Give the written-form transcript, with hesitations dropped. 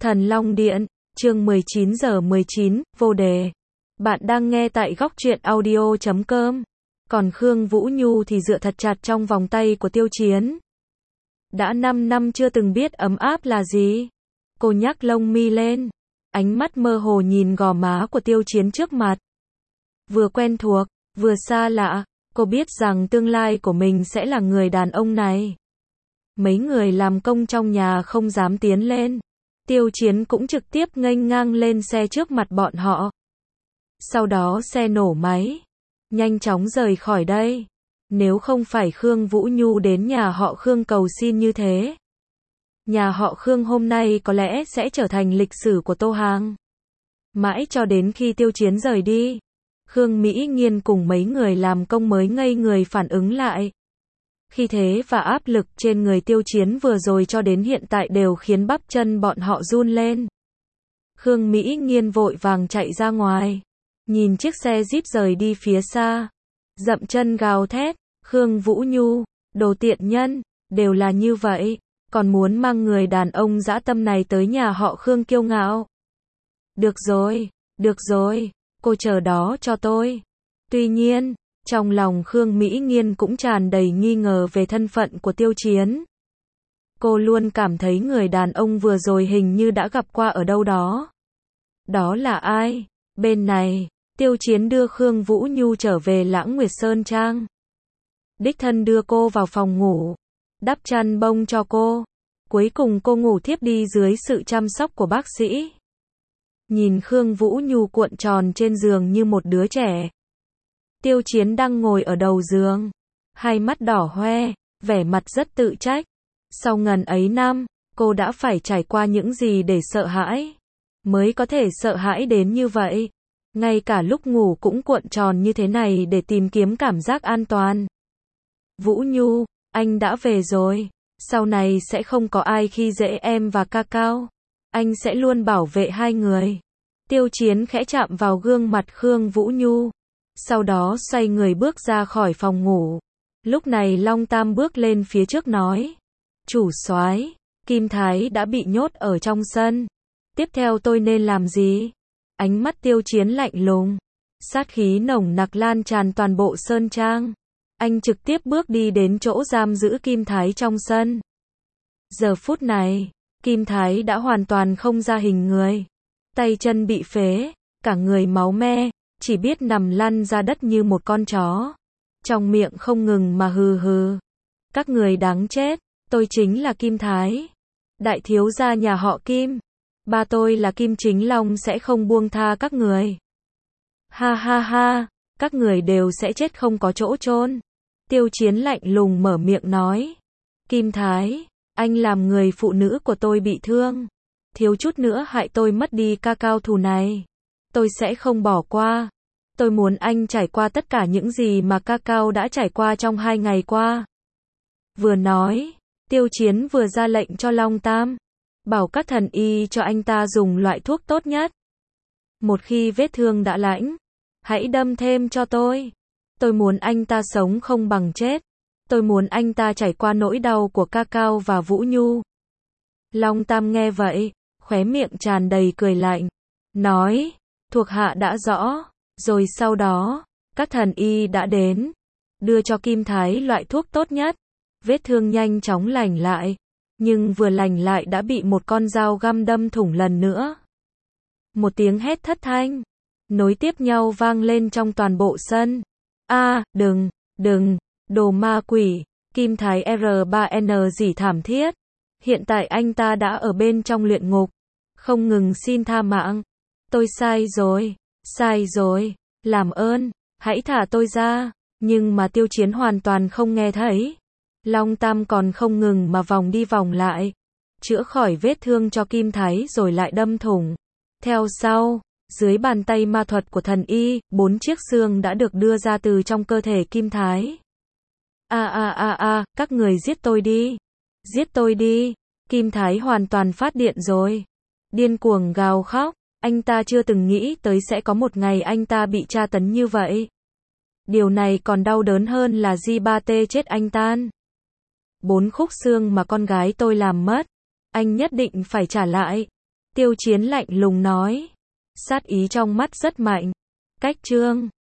Thần Long Điện, chương 19:19, vô đề. Bạn đang nghe tại góc truyện audio.com. Còn Khương Vũ Nhu thì dựa thật chặt trong vòng tay của Tiêu Chiến. Đã 5 năm chưa từng biết ấm áp là gì. Cô nhắc lông mi lên, ánh mắt mơ hồ nhìn gò má của Tiêu Chiến trước mặt. Vừa quen thuộc, vừa xa lạ, cô biết rằng tương lai của mình sẽ là người đàn ông này. Mấy người làm công trong nhà không dám tiến lên. Tiêu Chiến cũng trực tiếp nghênh ngang lên xe trước mặt bọn họ. Sau đó xe nổ máy, nhanh chóng rời khỏi đây. Nếu không phải Khương Vũ Nhu đến nhà họ Khương cầu xin như thế, nhà họ Khương hôm nay có lẽ sẽ trở thành lịch sử của Tô Hàng. Mãi cho đến khi Tiêu Chiến rời đi, Khương Mỹ Nghiên cùng mấy người làm công mới ngây người phản ứng lại. Khí thế và áp lực trên người Tiêu Chiến vừa rồi cho đến hiện tại đều khiến bắp chân bọn họ run lên. Khương Mỹ Nghiên vội vàng chạy ra ngoài, nhìn chiếc xe Jeep rời đi phía xa, dậm chân gào thét, Khương Vũ Nhu, đồ tiện nhân, đều là như vậy, còn muốn mang người đàn ông dã tâm này tới nhà họ Khương kiêu ngạo. Được rồi, cô chờ đó cho tôi. Tuy nhiên, trong lòng Khương Mỹ Nghiên cũng tràn đầy nghi ngờ về thân phận của Tiêu Chiến. Cô luôn cảm thấy người đàn ông vừa rồi hình như đã gặp qua ở đâu đó. Đó là ai? Bên này, Tiêu Chiến đưa Khương Vũ Nhu trở về Lãng Nguyệt Sơn Trang. Đích thân đưa cô vào phòng ngủ, đắp chăn bông cho cô. Cuối cùng cô ngủ thiếp đi dưới sự chăm sóc của bác sĩ. Nhìn Khương Vũ Nhu cuộn tròn trên giường như một đứa trẻ. Tiêu Chiến đang ngồi ở đầu giường, hai mắt đỏ hoe, vẻ mặt rất tự trách. Sau ngần ấy năm, cô đã phải trải qua những gì để sợ hãi, mới có thể sợ hãi đến như vậy. Ngay cả lúc ngủ cũng cuộn tròn như thế này để tìm kiếm cảm giác an toàn. Vũ Nhu, anh đã về rồi, sau này sẽ không có ai khi dễ em và ca cao. Anh sẽ luôn bảo vệ hai người. Tiêu Chiến khẽ chạm vào gương mặt Khương Vũ Nhu. Sau đó xoay người bước ra khỏi phòng ngủ. Lúc này Long Tam bước lên phía trước nói. Chủ soái, Kim Thái đã bị nhốt ở trong sân. Tiếp theo tôi nên làm gì? Ánh mắt Tiêu Chiến lạnh lùng. Sát khí nồng nặc lan tràn toàn bộ sơn trang. Anh trực tiếp bước đi đến chỗ giam giữ Kim Thái trong sân. Giờ phút này, Kim Thái đã hoàn toàn không ra hình người. Tay chân bị phế, cả người máu me, chỉ biết nằm lăn ra đất như một con chó. Trong miệng không ngừng mà hừ hừ. Các người đáng chết, tôi chính là Kim Thái. Đại thiếu gia nhà họ Kim. Ba tôi là Kim Chính Long sẽ không buông tha các người. Ha ha ha, các người đều sẽ chết không có chỗ chôn. Tiêu Chiến lạnh lùng mở miệng nói. Kim Thái, anh làm người phụ nữ của tôi bị thương. Thiếu chút nữa hại tôi mất đi ca cao thù này. Tôi sẽ không bỏ qua. Tôi muốn anh trải qua tất cả những gì mà ca cao đã trải qua trong 2 ngày qua. Vừa nói, Tiêu Chiến vừa ra lệnh cho Long Tam. Bảo các thần y cho anh ta dùng loại thuốc tốt nhất. Một khi vết thương đã lạnh, hãy đâm thêm cho tôi. Tôi muốn anh ta sống không bằng chết. Tôi muốn anh ta trải qua nỗi đau của ca cao và Vũ Nhu. Long Tam nghe vậy, khóe miệng tràn đầy cười lạnh. Nói, thuộc hạ đã rõ. Rồi sau đó, các thần y đã đến. Đưa cho Kim Thái loại thuốc tốt nhất. Vết thương nhanh chóng lành lại. Nhưng vừa lành lại đã bị một con dao găm đâm thủng lần nữa. Một tiếng hét thất thanh, nối tiếp nhau vang lên trong toàn bộ sân. Đừng, đồ ma quỷ, Kim Thái R3N gì thảm thiết. Hiện tại anh ta đã ở bên trong luyện ngục, không ngừng xin tha mạng. Tôi sai rồi, làm ơn, hãy thả tôi ra. Nhưng mà Tiêu Chiến hoàn toàn không nghe thấy. Long Tam còn không ngừng mà vòng đi vòng lại, chữa khỏi vết thương cho Kim Thái rồi lại đâm thủng. Theo sau, dưới bàn tay ma thuật của thần y, 4 chiếc xương đã được đưa ra từ trong cơ thể Kim Thái. Các người giết tôi đi. Kim Thái hoàn toàn phát điện rồi. Điên cuồng gào khóc, anh ta chưa từng nghĩ tới sẽ có một ngày anh ta bị tra tấn như vậy. Điều này còn đau đớn hơn là G3T chết anh tan. 4 khúc xương mà con gái tôi làm mất, anh nhất định phải trả lại. Tiêu Chiến lạnh lùng nói. Sát ý trong mắt rất mạnh. Cách Trương